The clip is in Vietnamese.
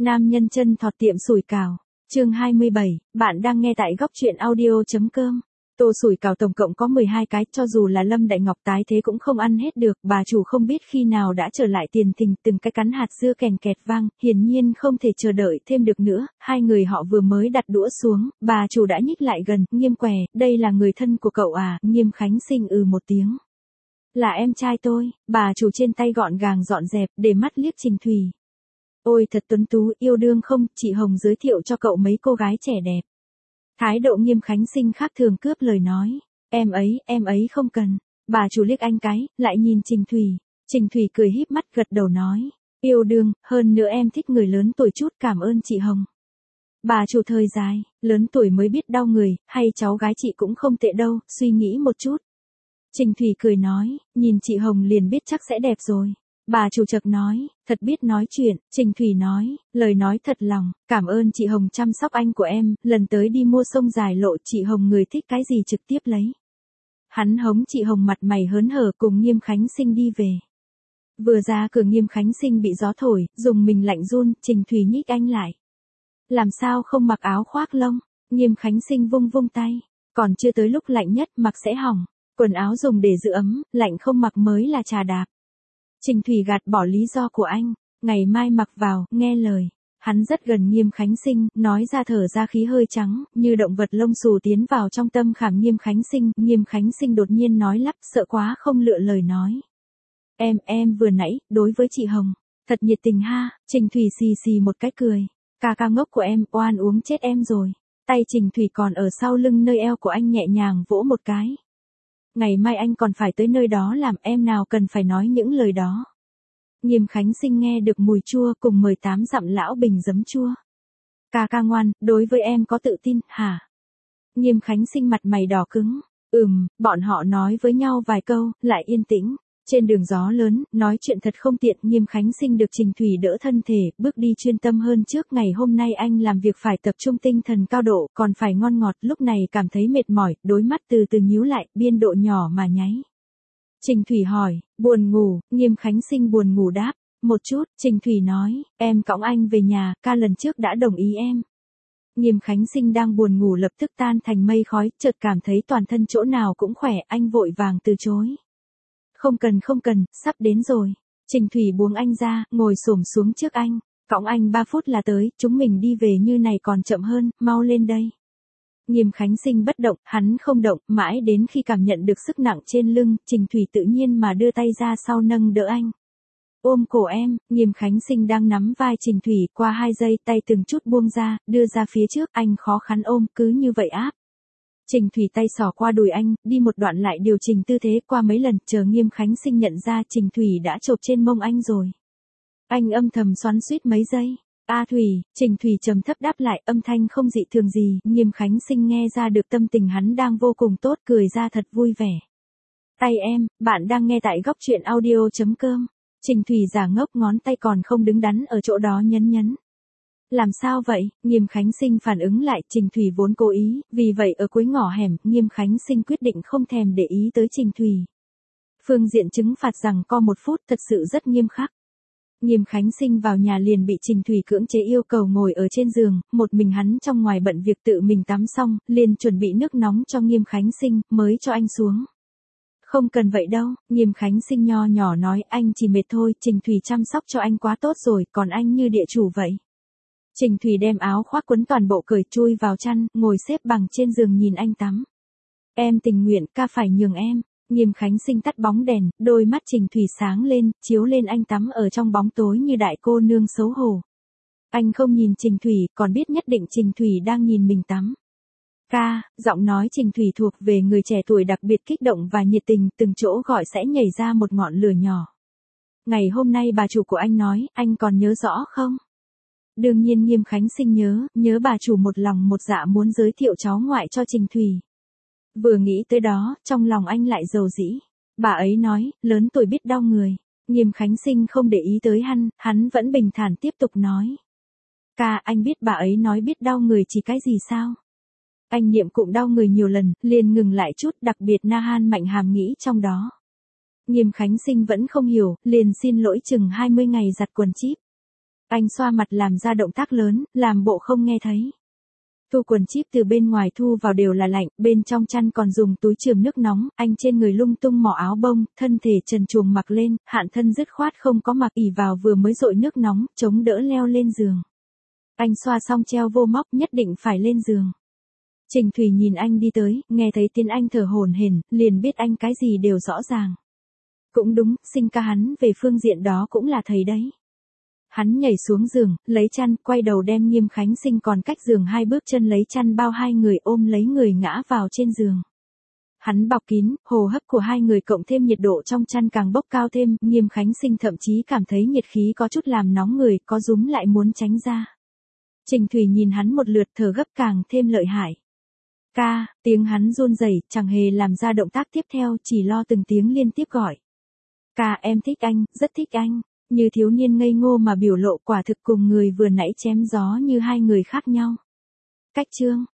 Nam nhân chân thọt tiệm sủi cảo. Chương 27, bạn đang nghe tại góc truyện audio.com. Tô sủi cảo tổng cộng có 12 cái, cho dù là Lâm Đại Ngọc tái thế cũng không ăn hết được, bà chủ không biết khi nào đã trở lại tiền tình, từng cái cắn hạt dưa kèn kẹt vang, hiển nhiên không thể chờ đợi thêm được nữa, hai người họ vừa mới đặt đũa xuống, bà chủ đã nhích lại gần, Nghiêm què, đây là người thân của cậu à, Nghiêm Khánh Sinh một tiếng. Là em trai tôi, bà chủ trên tay gọn gàng dọn dẹp, để mắt liếc Trình Thùy. Ôi thật tuấn tú, yêu đương không, chị Hồng giới thiệu cho cậu mấy cô gái trẻ đẹp. Thái độ Nghiêm Khánh Sinh khác thường cướp lời nói. Em ấy không cần. Bà chủ liếc anh cái, lại nhìn Trình Thùy. Trình Thùy cười híp mắt gật đầu nói. Yêu đương, hơn nữa em thích người lớn tuổi chút, cảm ơn chị Hồng. Bà chủ thời dài, lớn tuổi mới biết đau người, hay cháu gái chị cũng không tệ đâu, suy nghĩ một chút. Trình Thùy cười nói, nhìn chị Hồng liền biết chắc sẽ đẹp rồi. Bà chủ chợt nói, thật biết nói chuyện, Trình Thùy nói, lời nói thật lòng, cảm ơn chị Hồng chăm sóc anh của em, lần tới đi mua sông dài lộ chị Hồng người thích cái gì trực tiếp lấy. Hắn hống chị Hồng mặt mày hớn hở cùng Nghiêm Khánh Sinh đi về. Vừa ra cửa Nghiêm Khánh Sinh bị gió thổi, dùng mình lạnh run, Trình Thùy nhích anh lại. Làm sao không mặc áo khoác lông, Nghiêm Khánh Sinh vung vung tay, còn chưa tới lúc lạnh nhất mặc sẽ hỏng, quần áo dùng để giữ ấm, lạnh không mặc mới là trà đạp. Trình Thùy gạt bỏ lý do của anh, ngày mai mặc vào, nghe lời. Hắn rất gần Nghiêm Khánh Sinh, nói ra thở ra khí hơi trắng, như động vật lông xù tiến vào trong tâm khảm Nghiêm Khánh Sinh. Nghiêm Khánh Sinh đột nhiên nói lắp, sợ quá không lựa lời nói. Em vừa nãy, đối với chị Hồng, thật nhiệt tình ha, Trình Thùy xì xì một cái cười. Ca ngốc của em, oan uống chết em rồi. Tay Trình Thùy còn ở sau lưng nơi eo của anh nhẹ nhàng vỗ một cái. Ngày mai anh còn phải tới nơi đó làm, em nào cần phải nói những lời đó. Nghiêm Khánh Sinh nghe được mùi chua cùng 18 dặm lão bình giấm chua. Ca ngoan, đối với em có tự tin, hả? Nghiêm Khánh Sinh mặt mày đỏ cứng. Bọn họ nói với nhau vài câu, lại yên tĩnh. Trên đường gió lớn, nói chuyện thật không tiện, Nghiêm Khánh Sinh được Trình Thùy đỡ thân thể, bước đi chuyên tâm hơn trước. Ngày hôm nay anh làm việc phải tập trung tinh thần cao độ, còn phải ngon ngọt, lúc này cảm thấy mệt mỏi, đôi mắt từ từ nhíu lại, biên độ nhỏ mà nháy. Trình Thùy hỏi, buồn ngủ, Nghiêm Khánh Sinh buồn ngủ đáp, một chút, Trình Thùy nói, em cõng anh về nhà, ca lần trước đã đồng ý em. Nghiêm Khánh Sinh đang buồn ngủ lập tức tan thành mây khói, chợt cảm thấy toàn thân chỗ nào cũng khỏe, anh vội vàng từ chối. Không cần, sắp đến rồi. Trình Thùy buông anh ra, ngồi xổm xuống trước anh, cõng anh 3 phút là tới, chúng mình đi về như này còn chậm hơn, mau lên đây. Nghiêm Khánh Sinh bất động, hắn không động, mãi đến khi cảm nhận được sức nặng trên lưng, Trình Thùy tự nhiên mà đưa tay ra sau nâng đỡ anh. Ôm cổ em, Nghiêm Khánh Sinh đang nắm vai Trình Thùy, qua 2 giây tay từng chút buông ra, đưa ra phía trước, anh khó khăn ôm, cứ như vậy áp. Trình Thùy tay xỏ qua đùi anh, đi một đoạn lại điều chỉnh tư thế qua mấy lần, chờ Nghiêm Khánh Sinh nhận ra Trình Thùy đã chộp trên mông anh rồi. Anh âm thầm xoắn xuýt mấy giây. Thùy, Trình Thùy trầm thấp đáp lại, âm thanh không dị thường gì, Nghiêm Khánh Sinh nghe ra được tâm tình hắn đang vô cùng tốt, cười ra thật vui vẻ. Tay em, bạn đang nghe tại góc truyện audio.com. Trình Thùy giả ngốc, ngón tay còn không đứng đắn ở chỗ đó nhấn. Làm sao vậy? Nghiêm Khánh Sinh phản ứng lại, Trình Thùy vốn cố ý, vì vậy ở cuối ngõ hẻm, Nghiêm Khánh Sinh quyết định không thèm để ý tới Trình Thùy. Phương diện trừng phạt rằng co 1 phút thật sự rất nghiêm khắc. Nghiêm Khánh Sinh vào nhà liền bị Trình Thùy cưỡng chế yêu cầu ngồi ở trên giường, một mình hắn trong ngoài bận việc tự mình tắm xong, liền chuẩn bị nước nóng cho Nghiêm Khánh Sinh, mới cho anh xuống. Không cần vậy đâu, Nghiêm Khánh Sinh nho nhỏ nói, anh chỉ mệt thôi, Trình Thùy chăm sóc cho anh quá tốt rồi, còn anh như địa chủ vậy. Trình Thùy đem áo khoác quấn toàn bộ cởi, chui vào chăn, ngồi xếp bằng trên giường nhìn anh tắm. Em tình nguyện, ca phải nhường em. Nghiêm Khánh Sinh tắt bóng đèn, đôi mắt Trình Thùy sáng lên, chiếu lên anh tắm ở trong bóng tối như đại cô nương xấu hổ. Anh không nhìn Trình Thùy, còn biết nhất định Trình Thùy đang nhìn mình tắm. Ca, giọng nói Trình Thùy thuộc về người trẻ tuổi đặc biệt kích động và nhiệt tình, từng chỗ gọi sẽ nhảy ra một ngọn lửa nhỏ. Ngày hôm nay bà chủ của anh nói, anh còn nhớ rõ không? Đương nhiên Nghiêm Khánh Sinh nhớ bà chủ một lòng một dạ muốn giới thiệu cháu ngoại cho Trình Thùy. Vừa nghĩ tới đó, trong lòng anh lại dầu dĩ. Bà ấy nói, lớn tuổi biết đau người. Nghiêm Khánh Sinh không để ý tới hắn vẫn bình thản tiếp tục nói. Ca, anh biết bà ấy nói biết đau người chỉ cái gì sao? Anh niệm cụm đau người nhiều lần, liền ngừng lại chút, đặc biệt Na Han Mạnh hàm nghĩ trong đó. Nghiêm Khánh Sinh vẫn không hiểu, liền xin lỗi chừng 20 ngày giặt quần chíp. Anh xoa mặt làm ra động tác lớn, làm bộ không nghe thấy. Thu quần chip từ bên ngoài thu vào đều là lạnh, bên trong chăn còn dùng túi chườm nước nóng, anh trên người lung tung mỏ áo bông, thân thể trần truồng mặc lên, Hạn Thân dứt khoát không có mặc ỉ vào vừa mới dội nước nóng, chống đỡ leo lên giường. Anh xoa xong treo vô móc nhất định phải lên giường. Trình Thủy nhìn anh đi tới, nghe thấy tiếng anh thở hổn hển, liền biết anh cái gì đều rõ ràng. Cũng đúng, Sinh ca hắn về phương diện đó cũng là thầy đấy. Hắn nhảy xuống giường, lấy chăn, quay đầu đem Nghiêm Khánh Sinh còn cách giường 2 bước chân lấy chăn bao hai người ôm lấy người ngã vào trên giường. Hắn bọc kín, hô hấp của hai người cộng thêm nhiệt độ trong chăn càng bốc cao thêm, Nghiêm Khánh Sinh thậm chí cảm thấy nhiệt khí có chút làm nóng người, có rúm lại muốn tránh ra. Trình Thủy nhìn hắn một lượt thở gấp càng thêm lợi hại. Ca, tiếng hắn run rẩy, chẳng hề làm ra động tác tiếp theo, chỉ lo từng tiếng liên tiếp gọi. Ca, em thích anh, rất thích anh. Như thiếu niên ngây ngô mà biểu lộ quả thực cùng người vừa nãy chém gió như hai người khác nhau. Cách chương